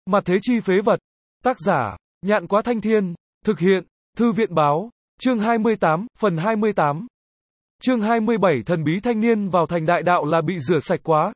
Mặt thế chi phế vật. Tác giả, Nhạn Quá Thanh Thiên. Thực hiện, Thư viện Báo. Chương 28, phần 28. Chương 27 thần bí thanh niên vào thành đại đạo là bị rửa sạch quá.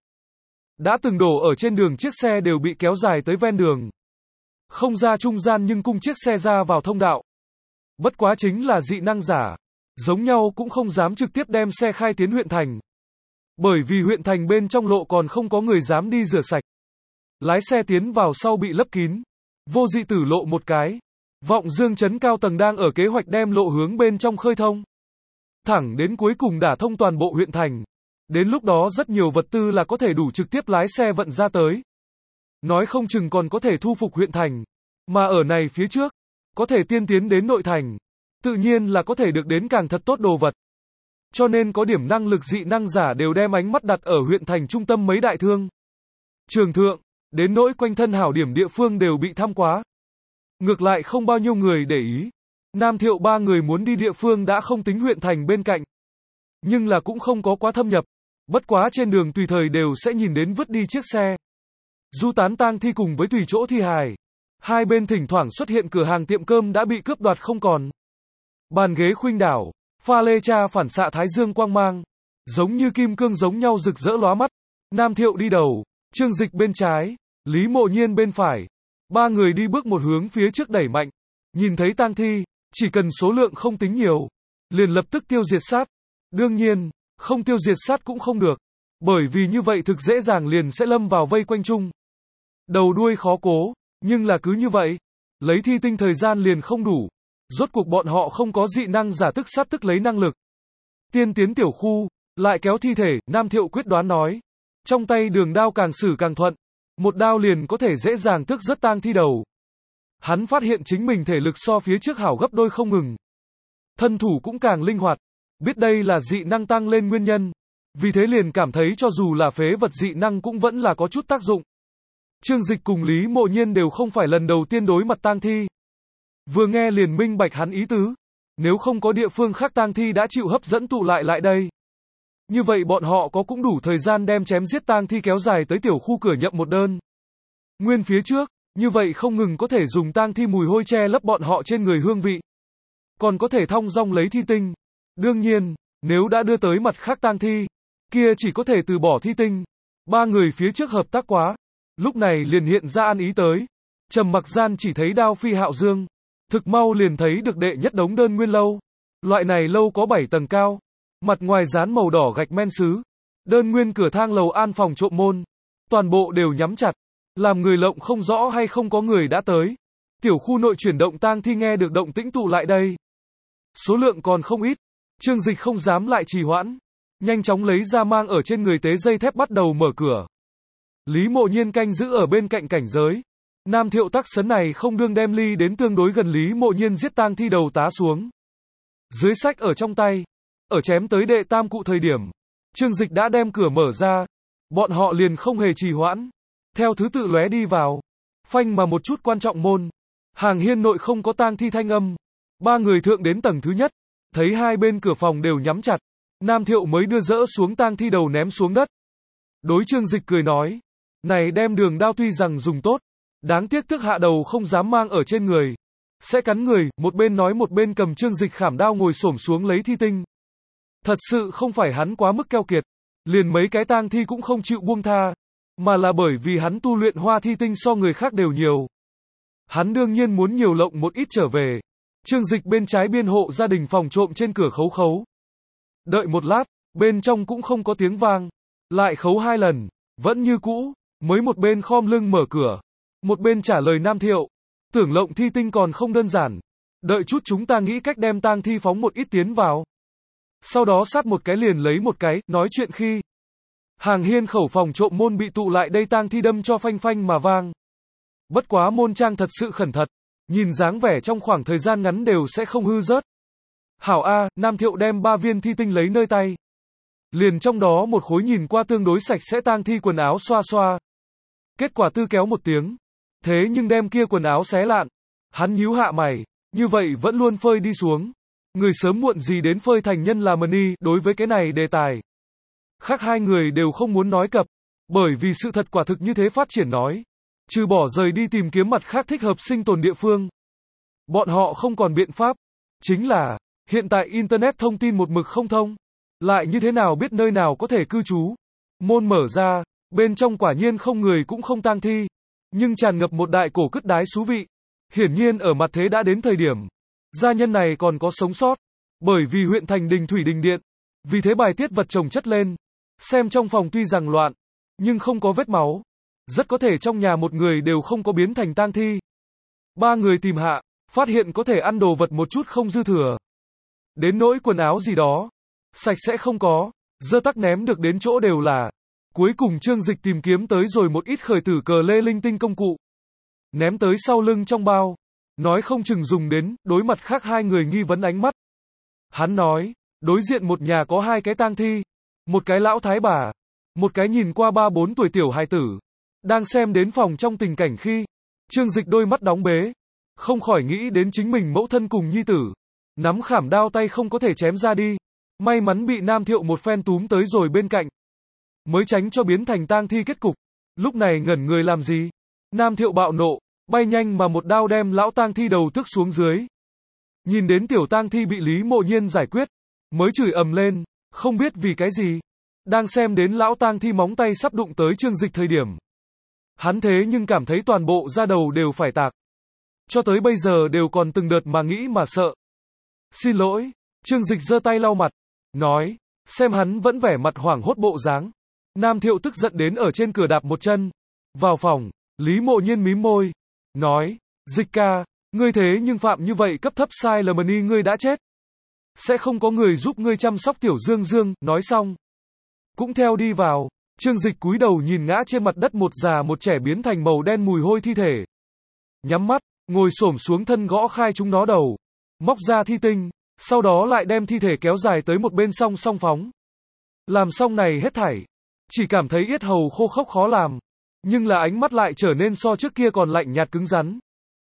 Đã từng đổ ở trên đường chiếc xe đều bị kéo dài tới ven đường. Không ra trung gian nhưng cung chiếc xe ra vào thông đạo. Bất quá chính là dị năng giả. Giống nhau cũng không dám trực tiếp đem xe khai tiến huyện thành. Bởi vì huyện thành bên trong lộ còn không có người dám đi rửa sạch. Lái xe tiến vào sau bị lấp kín. Vô dị tử lộ một cái. Vọng Dương trấn cao tầng đang ở kế hoạch đem lộ hướng bên trong khơi thông. Thẳng đến cuối cùng đả thông toàn bộ huyện thành. Đến lúc đó rất nhiều vật tư là có thể đủ trực tiếp lái xe vận ra tới. Nói không chừng còn có thể thu phục huyện thành. Mà ở này phía trước, có thể tiên tiến đến nội thành. Tự nhiên là có thể được đến càng thật tốt đồ vật. Cho nên có điểm năng lực dị năng giả đều đem ánh mắt đặt ở huyện thành trung tâm mấy đại thương trường thượng, đến nỗi quanh thân hảo điểm địa phương đều bị thăm quá. Ngược lại không bao nhiêu người để ý. Nam Thiệu ba người muốn đi địa phương đã không tính huyện thành bên cạnh. Nhưng là cũng không có quá thâm nhập. Bất quá trên đường tùy thời đều sẽ nhìn đến vứt đi chiếc xe. Du tán tang thi cùng với tùy chỗ thi hài. Hai bên thỉnh thoảng xuất hiện cửa hàng tiệm cơm đã bị cướp đoạt không còn. Bàn ghế khuynh đảo, pha lê cha phản xạ thái dương quang mang. Giống như kim cương giống nhau rực rỡ lóa mắt. Nam Thiệu đi đầu, Trương Dịch bên trái, Lý Mộ Nhiên bên phải. Ba người đi bước một hướng phía trước đẩy mạnh. Nhìn thấy tang thi, chỉ cần số lượng không tính nhiều, liền lập tức tiêu diệt sát. Đương nhiên, không tiêu diệt sát cũng không được. Bởi vì như vậy thực dễ dàng liền sẽ lâm vào vây quanh chung. Đầu đuôi khó cố, nhưng là cứ như vậy. Lấy thi tinh thời gian liền không đủ. Rốt cuộc bọn họ không có dị năng giả tức sát tức lấy năng lực. Tiên tiến tiểu khu, lại kéo thi thể, Nam Thiệu quyết đoán nói. Trong tay đường đao càng sử càng thuận. Một đao liền có thể dễ dàng tước rất tang thi đầu. Hắn phát hiện chính mình thể lực so phía trước hảo gấp đôi không ngừng. Thân thủ cũng càng linh hoạt. Biết đây là dị năng tăng lên nguyên nhân. Vì thế liền cảm thấy cho dù là phế vật dị năng cũng vẫn là có chút tác dụng. Trương Dịch cùng Lý Mộ Nhiên đều không phải lần đầu tiên đối mặt tang thi. Vừa nghe liền minh bạch hắn ý tứ. Nếu không có địa phương khác tang thi đã chịu hấp dẫn tụ lại đây. Như vậy bọn họ có cũng đủ thời gian đem chém giết tang thi kéo dài tới tiểu khu cửa nhậm một đơn. Nguyên phía trước, như vậy không ngừng có thể dùng tang thi mùi hôi che lấp bọn họ trên người hương vị. Còn có thể thong dong lấy thi tinh. Đương nhiên, nếu đã đưa tới mặt khác tang thi, kia chỉ có thể từ bỏ thi tinh. Ba người phía trước hợp tác quá. Lúc này liền hiện ra ăn ý tới. Trầm mặc gian chỉ thấy đao phi hạo dương. Thực mau liền thấy được đệ nhất đống đơn nguyên lâu. Loại này lâu có 7 tầng cao. Mặt ngoài dán màu đỏ gạch men sứ. Đơn nguyên cửa thang lầu an phòng trộm môn. Toàn bộ đều nhắm chặt. Làm người lộng không rõ hay không có người đã tới. Tiểu khu nội chuyển động tang thi nghe được động tĩnh tụ lại đây. Số lượng còn không ít. Trương Dịch không dám lại trì hoãn. Nhanh chóng lấy ra mang ở trên người tế dây thép bắt đầu mở cửa. Lý Mộ Nhiên canh giữ ở bên cạnh cảnh giới. Nam Thiệu tắc sấn này không đương đem ly đến tương đối gần Lý Mộ Nhiên giết tang thi đầu tá xuống. Dưới sách ở trong tay. Ở chém tới đệ tam cụ thời điểm. Trương Dịch đã đem cửa mở ra. Bọn họ liền không hề trì hoãn. Theo thứ tự lóe đi vào. Phanh mà một chút quan trọng môn. Hàng hiên nội không có tang thi thanh âm. Ba người thượng đến tầng thứ nhất. Thấy hai bên cửa phòng đều nhắm chặt. Nam Thiệu mới đưa dỡ xuống tang thi đầu ném xuống đất. Đối Trương Dịch cười nói. Này đem đường đao tuy rằng dùng tốt. Đáng tiếc tức hạ đầu không dám mang ở trên người. Sẽ cắn người, một bên nói một bên cầm Trương Dịch khảm đao ngồi xổm xuống lấy thi tinh. Thật sự không phải hắn quá mức keo kiệt. Liền mấy cái tang thi cũng không chịu buông tha. Mà là bởi vì hắn tu luyện hoa thi tinh so người khác đều nhiều. Hắn đương nhiên muốn nhiều lộng một ít trở về. Trương Dịch bên trái biên hộ gia đình phòng trộm trên cửa khấu khấu. Đợi một lát, bên trong cũng không có tiếng vang. Lại khấu 2 lần, vẫn như cũ, mới một bên khom lưng mở cửa. Một bên trả lời Nam Thiệu. Tưởng lộng thi tinh còn không đơn giản. Đợi chút chúng ta nghĩ cách đem tang thi phóng một ít tiến vào. Sau đó sát một cái liền lấy một cái, nói chuyện khi. Hàng hiên khẩu phòng trộm môn bị tụ lại đây tang thi đâm cho phanh phanh mà vang. Bất quá môn trang thật sự khẩn thật. Nhìn dáng vẻ trong khoảng thời gian ngắn đều sẽ không hư rớt. Hảo A, Nam Thiệu đem 3 viên thi tinh lấy nơi tay. Liền trong đó một khối nhìn qua tương đối sạch sẽ tang thi quần áo xoa xoa. Kết quả tư kéo một tiếng. Thế nhưng đem kia quần áo xé lạn. Hắn nhíu hạ mày. Như vậy vẫn luôn phơi đi xuống. Người sớm muộn gì đến phơi thành nhân là money. Đối với cái này đề tài. Khác hai người đều không muốn nói cập. Bởi vì sự thật quả thực như thế phát triển nói. trừ bỏ rời đi tìm kiếm mặt khác thích hợp sinh tồn địa phương. Bọn họ không còn biện pháp. Chính là, hiện tại Internet thông tin một mực không thông. Lại như thế nào biết nơi nào có thể cư trú? Môn mở ra, bên trong quả nhiên không người cũng không tang thi. Nhưng tràn ngập một đại cổ cứt đái xú vị. Hiển nhiên ở mặt thế đã đến thời điểm. Gia nhân này còn có sống sót. Bởi vì huyện thành đình thủy đình điện. Vì thế bài tiết vật chồng chất lên. Xem trong phòng tuy rằng loạn, nhưng không có vết máu. Rất có thể trong nhà một người đều không có biến thành tang thi. Ba người tìm hạ, phát hiện có thể ăn đồ vật một chút không dư thừa. Đến nỗi quần áo gì đó, sạch sẽ không có, dơ tắc ném được đến chỗ đều là. Cuối cùng Trương Dịch tìm kiếm tới rồi một ít khởi tử cờ lê linh tinh công cụ. Ném tới sau lưng trong bao. Nói không chừng dùng đến, đối mặt khác hai người nghi vấn ánh mắt. Hắn nói, đối diện một nhà có hai cái tang thi. Một cái lão thái bà. Một cái nhìn qua 3-4 tuổi tiểu hài tử. Đang xem đến phòng trong tình cảnh khi. Trương Dịch đôi mắt đóng bế. Không khỏi nghĩ đến chính mình mẫu thân cùng nhi tử. Nắm khảm đao tay không có thể chém ra đi. May mắn bị Nam Thiệu một phen túm tới rồi bên cạnh. Mới tránh cho biến thành tang thi kết cục. Lúc này ngẩn người làm gì? Nam Thiệu bạo nộ, bay nhanh mà một đao đem lão tang thi đầu tước xuống dưới. Nhìn đến tiểu tang thi bị Lý Mộ Nhiên giải quyết, mới chửi ầm lên, không biết vì cái gì. Đang xem đến lão tang thi móng tay sắp đụng tới Trương Dịch thời điểm. Hắn thế nhưng cảm thấy toàn bộ da đầu đều phải tạc. Cho tới bây giờ đều còn từng đợt mà nghĩ mà sợ. Xin lỗi, Trương Dịch giơ tay lau mặt, nói, xem hắn vẫn vẻ mặt hoảng hốt bộ dáng. Nam Thiệu tức giận đến ở trên cửa đạp một chân. Vào phòng, Lý Mộ Nhiên mím môi, nói, Dịch ca, ngươi thế nhưng phạm như vậy cấp thấp sai là mani ngươi đã chết. Sẽ không có người giúp ngươi chăm sóc tiểu Dương Dương, nói xong. Cũng theo đi vào, Trương Dịch cúi đầu nhìn ngã trên mặt đất một già một trẻ biến thành màu đen mùi hôi thi thể. Nhắm mắt, ngồi xổm xuống thân gõ khai chúng nó đầu. Móc ra thi tinh, sau đó lại đem thi thể kéo dài tới một bên song song phóng. Làm xong này hết thảy. Chỉ cảm thấy yết hầu khô khốc khó làm. Nhưng là ánh mắt lại trở nên so trước kia còn lạnh nhạt cứng rắn.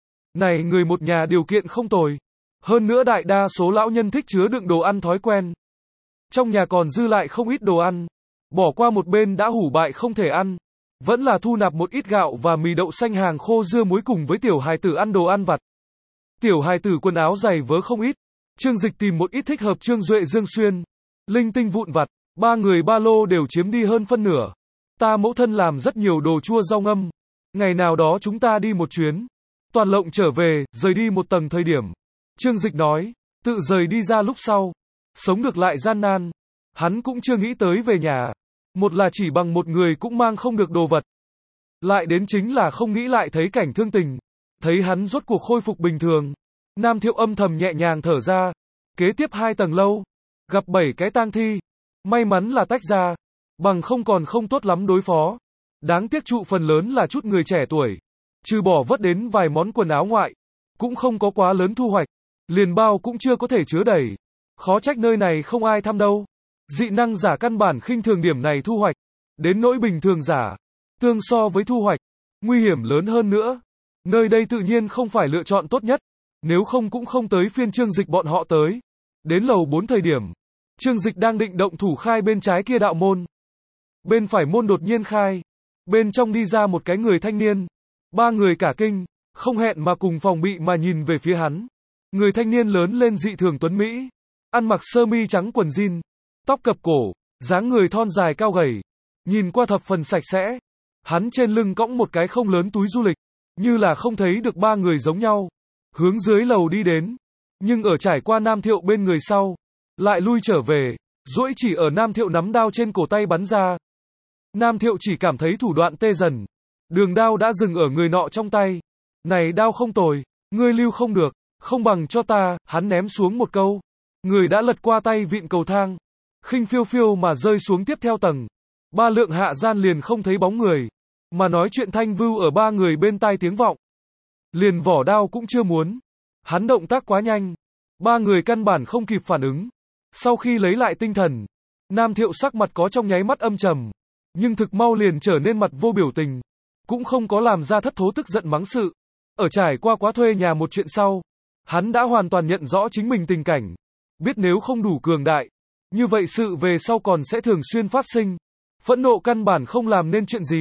Này người một nhà điều kiện không tồi. Hơn nữa đại đa số lão nhân thích chứa đựng đồ ăn thói quen. Trong nhà còn dư lại không ít đồ ăn. Bỏ qua một bên đã hủ bại không thể ăn. Vẫn là thu nạp một ít gạo và mì đậu xanh hàng khô dưa muối cùng với tiểu hài tử ăn đồ ăn vặt. Tiểu hài tử quần áo giày vớ không ít. Trương Dịch tìm một ít thích hợp Trương Duệ Dương xuyên. Linh tinh vụn vặt. Ba người ba lô đều chiếm đi hơn phân nửa. Ta mẫu thân làm rất nhiều đồ chua rau ngâm. Ngày nào đó chúng ta đi một chuyến. Toàn lộng trở về, rời đi một tầng thời điểm. Trương Dịch nói, tự rời đi ra lúc sau. Sống được lại gian nan. Hắn cũng chưa nghĩ tới về nhà. Một là chỉ bằng một người cũng mang không được đồ vật. Lại đến chính là không nghĩ lại thấy cảnh thương tình. Thấy hắn rốt cuộc khôi phục bình thường. Nam Thiệu âm thầm nhẹ nhàng thở ra. Kế tiếp 2 tầng lâu. Gặp 7 cái tang thi. May mắn là tách ra. Bằng không còn không tốt lắm đối phó. Đáng tiếc trụ phần lớn là chút người trẻ tuổi. Trừ bỏ vớt đến vài món quần áo ngoại. Cũng không có quá lớn thu hoạch. Liền bao cũng chưa có thể chứa đầy. Khó trách nơi này không ai thăm đâu. Dị năng giả căn bản khinh thường điểm này thu hoạch. Đến nỗi bình thường giả. Tương so với thu hoạch. Nguy hiểm lớn hơn nữa. Nơi đây tự nhiên không phải lựa chọn tốt nhất. Nếu không cũng không tới phiên Trương Dịch bọn họ tới. Đến lầu 4 thời điểm. Trương Dịch đang định động thủ khai bên trái kia đạo môn. Bên phải môn đột nhiên khai. Bên trong đi ra một cái người thanh niên. Ba người cả kinh. Không hẹn mà cùng phòng bị mà nhìn về phía hắn. Người thanh niên lớn lên dị thường tuấn Mỹ. Ăn mặc sơ mi trắng quần jean. Tóc cập cổ. Dáng người thon dài cao gầy. Nhìn qua thập phần sạch sẽ. Hắn trên lưng cõng một cái không lớn túi du lịch. Như là không thấy được ba người giống nhau. Hướng dưới lầu đi đến. Nhưng ở trải qua Nam Thiệu bên người sau. Lại lui trở về. Duỗi chỉ ở Nam Thiệu nắm đao trên cổ tay bắn ra. Nam Thiệu chỉ cảm thấy thủ đoạn tê dần. Đường đao đã dừng ở người nọ trong tay. Này đao không tồi. Ngươi lưu không được. Không bằng cho ta. Hắn ném xuống một câu. Người đã lật qua tay vịn cầu thang. Khinh phiêu phiêu mà rơi xuống tiếp theo tầng. Ba lượng hạ gian liền không thấy bóng người. Mà nói chuyện thanh vưu ở ba người bên tai tiếng vọng. Liền vỏ đao cũng chưa muốn. Hắn động tác quá nhanh. Ba người căn bản không kịp phản ứng. Sau khi lấy lại tinh thần. Nam Thiệu sắc mặt có trong nháy mắt âm trầm. Nhưng thực mau liền trở nên mặt vô biểu tình. Cũng không có làm ra thất thố tức giận mắng sự. Ở trải qua quá thuê nhà một chuyện sau. Hắn đã hoàn toàn nhận rõ chính mình tình cảnh. Biết nếu không đủ cường đại. Như vậy sự về sau còn sẽ thường xuyên phát sinh. Phẫn nộ căn bản không làm nên chuyện gì.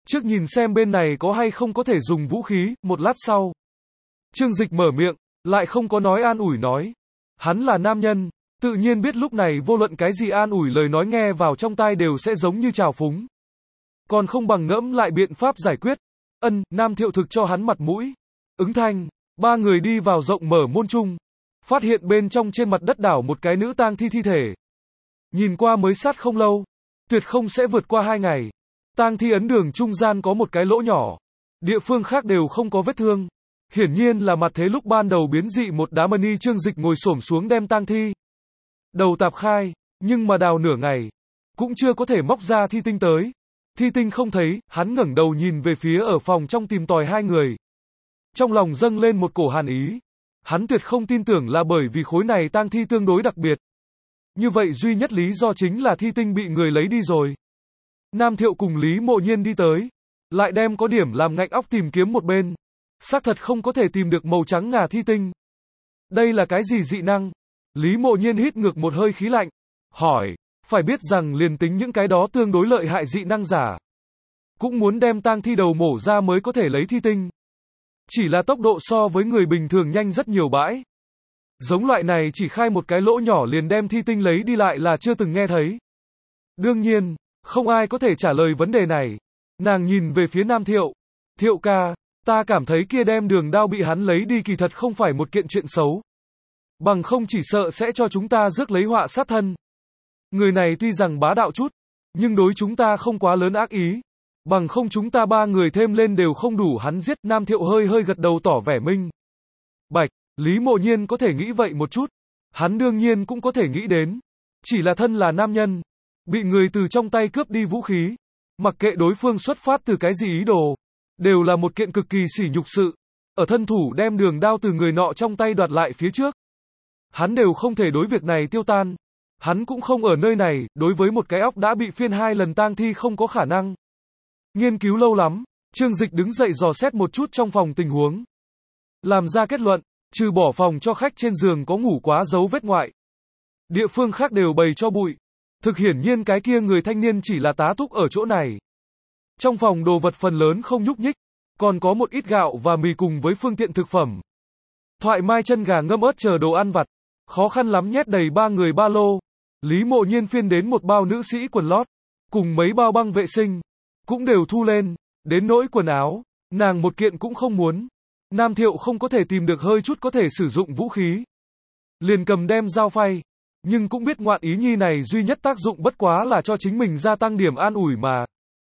Trước nhìn xem bên này có hay không có thể dùng vũ khí, một lát sau. Trương Dịch mở miệng, lại không có nói an ủi nói. Hắn là nam nhân, tự nhiên biết lúc này vô luận cái gì an ủi lời nói nghe vào trong tai đều sẽ giống như trào phúng. Còn không bằng ngẫm lại biện pháp giải quyết. Nam Thiệu thực cho hắn mặt mũi. Ứng thanh, ba người đi vào rộng mở môn trung. Phát hiện bên trong trên mặt đất đảo một cái nữ tang thi thi thể. Nhìn qua mới sát không lâu. Tuyệt không sẽ vượt qua 2 ngày. Tang thi ấn đường trung gian có một cái lỗ nhỏ. Địa phương khác đều không có vết thương. Hiển nhiên là mặt thế lúc ban đầu biến dị một đá mani. Trương Dịch ngồi xổm xuống đem tang thi đầu tạp khai, nhưng mà đào nửa ngày, cũng chưa có thể móc ra thi tinh tới. Thi tinh không thấy, hắn ngẩng đầu nhìn về phía ở phòng trong tìm tòi hai người. Trong lòng dâng lên một cổ hàn ý. Hắn tuyệt không tin tưởng là bởi vì khối này tang thi tương đối đặc biệt. Như vậy duy nhất lý do chính là thi tinh bị người lấy đi rồi. Nam Thiệu cùng Lý Mộ Nhiên đi tới, lại đem có điểm làm ngạnh óc tìm kiếm một bên. Xác thật không có thể tìm được màu trắng ngà thi tinh. Đây là cái gì dị năng? Lý Mộ Nhiên hít ngược một hơi khí lạnh, hỏi, phải biết rằng liền tính những cái đó tương đối lợi hại dị năng giả, cũng muốn đem tang thi đầu mổ ra mới có thể lấy thi tinh. Chỉ là tốc độ so với người bình thường nhanh rất nhiều bãi. Giống loại này chỉ khai một cái lỗ nhỏ liền đem thi tinh lấy đi lại là chưa từng nghe thấy. Đương nhiên, không ai có thể trả lời vấn đề này. Nàng nhìn về phía Nam Thiệu. Thiệu ca, ta cảm thấy kia đem đường đao bị hắn lấy đi kỳ thật không phải một kiện chuyện xấu. Bằng không chỉ sợ sẽ cho chúng ta rước lấy họa sát thân. Người này tuy rằng bá đạo chút, nhưng đối chúng ta không quá lớn ác ý. Bằng không chúng ta ba người thêm lên đều không đủ hắn giết. Nam Thiệu hơi hơi gật đầu tỏ vẻ minh bạch. Lý Mộ Nhiên có thể nghĩ vậy một chút. Hắn đương nhiên cũng có thể nghĩ đến. Chỉ là thân là nam nhân, bị người từ trong tay cướp đi vũ khí. Mặc kệ đối phương xuất phát từ cái gì ý đồ, đều là một kiện cực kỳ sỉ nhục sự. Ở thân thủ đem đường đao từ người nọ trong tay đoạt lại phía trước. Hắn đều không thể đối việc này tiêu tan. Hắn cũng không ở nơi này, đối với một cái óc đã bị phiên 2 lần tang thi không có khả năng. Nghiên cứu lâu lắm, Trương Dịch đứng dậy dò xét một chút trong phòng tình huống. Làm ra kết luận, trừ bỏ phòng cho khách trên giường có ngủ quá dấu vết ngoại. Địa phương khác đều bày cho bụi. Thực hiển nhiên cái kia người thanh niên chỉ là tá túc ở chỗ này. Trong phòng đồ vật phần lớn không nhúc nhích, còn có một ít gạo và mì cùng với phương tiện thực phẩm. Thoại mai chân gà ngâm ớt chờ đồ ăn vặt. Khó khăn lắm nhét đầy 3 người ba lô. Lý Mộ Nhiên phiên đến một bao nữ sĩ quần lót, cùng mấy bao băng vệ sinh, cũng đều thu lên. Đến nỗi quần áo, nàng một kiện cũng không muốn. Nam Thiệu không có thể tìm được hơi chút có thể sử dụng vũ khí, liền cầm đem dao phay. Nhưng cũng biết ngoạn ý nhi này duy nhất tác dụng bất quá là cho chính mình gia tăng điểm an ủi mà.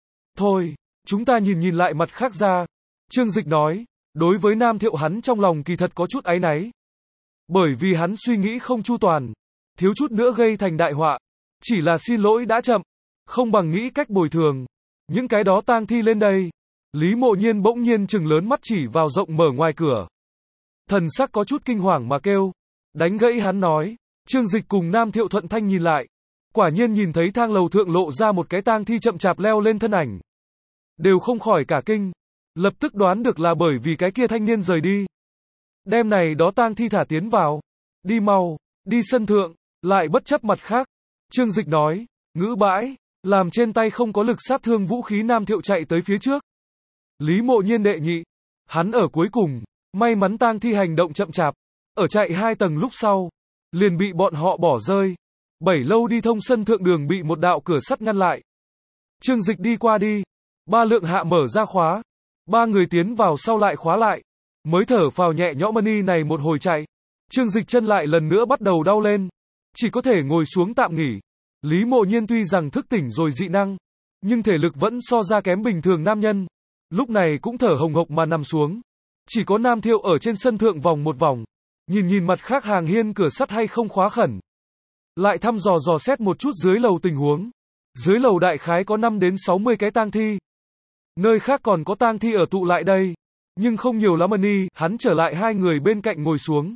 Thôi, chúng ta nhìn lại mặt khác ra. Trương Dịch nói, đối với Nam Thiệu hắn trong lòng kỳ thật có chút áy náy. Bởi vì hắn suy nghĩ không chu toàn, thiếu chút nữa gây thành đại họa. Chỉ là xin lỗi đã chậm, không bằng nghĩ cách bồi thường. Những cái đó tang thi lên đây. Lý Mộ Nhiên bỗng nhiên trừng lớn mắt chỉ vào rộng mở ngoài cửa. Thần sắc có chút kinh hoàng mà kêu. Đánh gãy hắn nói. Trương Dịch cùng Nam Thiệu thuận thanh nhìn lại. Quả nhiên nhìn thấy thang lầu thượng lộ ra một cái tang thi chậm chạp leo lên thân ảnh. Đều không khỏi cả kinh. Lập tức đoán được là bởi vì cái kia thanh niên rời đi. Đem này đó tang thi thả tiến vào. Đi mau, đi sân thượng, lại bất chấp mặt khác. Trương Dịch nói, ngữ bãi, làm trên tay không có lực sát thương vũ khí. Nam Thiệu chạy tới phía trước. Lý Mộ Nhiên đệ nhị. Hắn ở cuối cùng, may mắn tang thi hành động chậm chạp. Ở chạy 2 tầng lúc sau, liền bị bọn họ bỏ rơi. 7 lâu đi thông sân thượng đường bị một đạo cửa sắt ngăn lại. Trương Dịch đi qua đi. 3 lượng hạ mở ra khóa. 3 người tiến vào sau lại khóa lại. Mới thở phào nhẹ nhõm mani này một hồi chạy. Trương Dịch chân lại lần nữa bắt đầu đau lên. Chỉ có thể ngồi xuống tạm nghỉ. Lý Mộ Nhiên tuy rằng thức tỉnh rồi dị năng, nhưng thể lực vẫn so ra kém bình thường nam nhân. Lúc này cũng thở hồng hộc mà nằm xuống. Chỉ có Nam Thiệu ở trên sân thượng vòng một vòng. Nhìn mặt khác hàng hiên cửa sắt hay không khóa khẩn. Lại thăm dò xét một chút dưới lầu tình huống. Dưới lầu đại khái có 5 đến 60 cái tang thi. Nơi khác còn có tang thi ở tụ lại đây. Nhưng không nhiều lắm mani. Hắn trở lại 2 người bên cạnh ngồi xuống.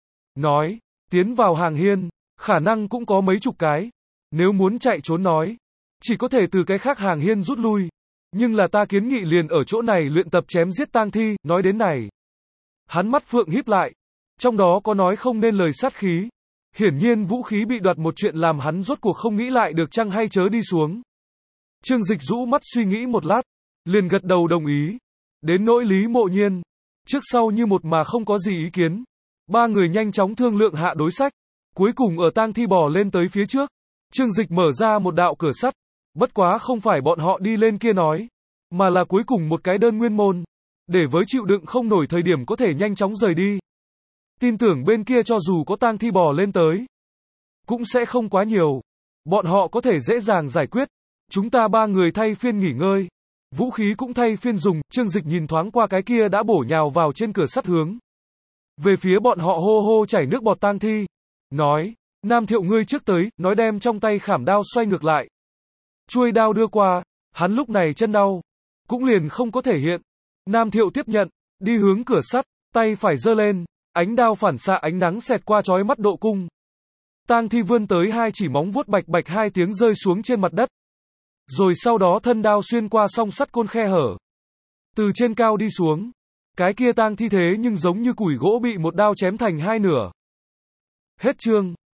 Nói, tiến vào hàng hiên, khả năng cũng có mấy chục cái. Nếu muốn chạy trốn nói, chỉ có thể từ cái khác hàng hiên rút lui. Nhưng là ta kiến nghị liền ở chỗ này luyện tập chém giết tang thi. Nói đến này, hắn mắt phượng híp lại. Trong đó có nói không nên lời sát khí. Hiển nhiên vũ khí bị đoạt một chuyện làm hắn rốt cuộc không nghĩ lại được chăng hay chớ đi xuống. Trương Dịch rũ mắt suy nghĩ một lát. liền gật đầu đồng ý. Đến nỗi Lý Mộ Nhiên, trước sau như một mà không có gì ý kiến. Ba người nhanh chóng thương lượng hạ đối sách. Cuối cùng ở tang thi bò lên tới phía trước. Trương Dịch mở ra một đạo cửa sắt. Bất quá không phải bọn họ đi lên kia nói, mà là cuối cùng một cái đơn nguyên môn. Để với chịu đựng không nổi thời điểm có thể nhanh chóng rời đi. Tin tưởng bên kia cho dù có tang thi bò lên tới, cũng sẽ không quá nhiều. Bọn họ có thể dễ dàng giải quyết. Chúng ta ba người thay phiên nghỉ ngơi. Vũ khí cũng thay phiên dùng. Trương Dịch nhìn thoáng qua cái kia đã bổ nhào vào trên cửa sắt hướng về phía bọn họ hô hô chảy nước bọt tang thi. Nói, Nam Thiệu ngươi trước tới, nói đem trong tay khảm đao xoay ngược lại. Chuôi đao đưa qua, hắn lúc này chân đau, cũng liền không có thể hiện. Nam Thiệu tiếp nhận, đi hướng cửa sắt, tay phải giơ lên, ánh đao phản xạ ánh nắng xẹt qua chói mắt độ cung. Tang thi vươn tới hai chỉ móng vuốt bạch bạch hai tiếng rơi xuống trên mặt đất. Rồi sau đó thân đao xuyên qua song sắt côn khe hở. Từ trên cao đi xuống. Cái kia tang thi thế nhưng giống như củi gỗ bị một đao chém thành hai nửa. Hết chương.